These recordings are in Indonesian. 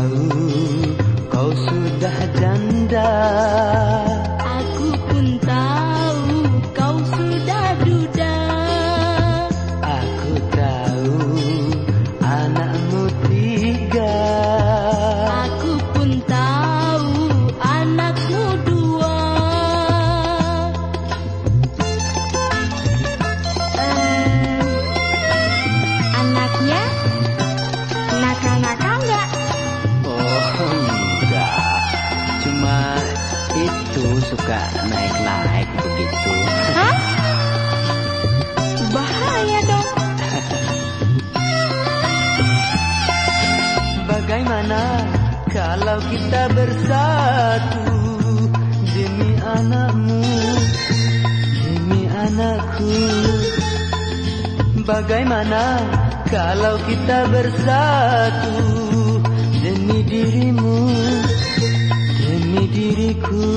tahu kau sudah janda. Aku pun tahu kau sudah duda. Aku tahu anakmu 3. Aku pun tahu anakmu 2. Anaknya nakal-nakal nggak? Oh enggak, cuma itu suka naik-naik begitu. Hah? Bahaya dong. Bagaimana kalau kita bersatu demi anakmu, demi anakku? Bagaimana kalau kita bersatu demi dirimu, demi diriku?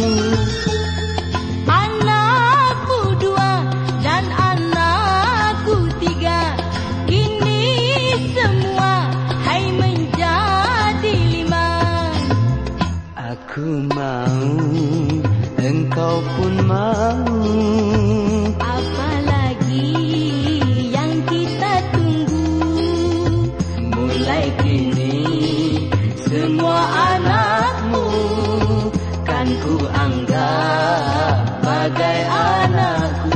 Anakku 2 dan anakku 3. Kini semua hai menjadi 5. Aku mau, engkau pun mau. Apalagi yang kita tunggu. Mulai kini semua anakmu kan ku anggap bagai anakku.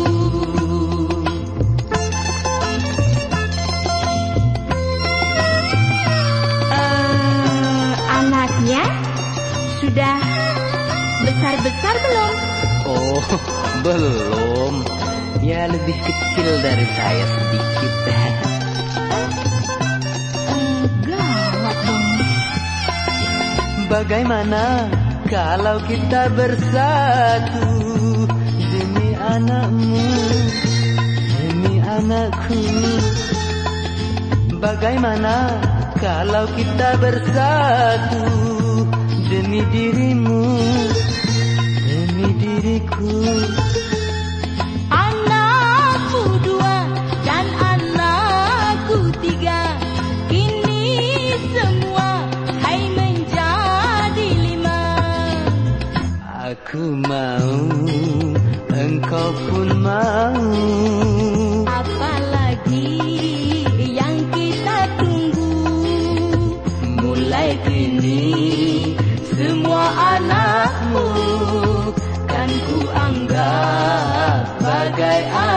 Anaknya sudah besar-besar belum? Oh, belum. Ya lebih kecil dari saya sedikit. Gawat dong. Bagaimana kalau kita bersatu demi anakmu, demi anakku? Bagaimana kalau kita bersatu demi dirimu, demi diriku? Anakku 2 dan anakku 3. Kini semua hai menjadi 5. Aku mau, engkau pun mau. Apalagi yang kita tunggu. Mulai kini semua anakmu kan ku anggap bagai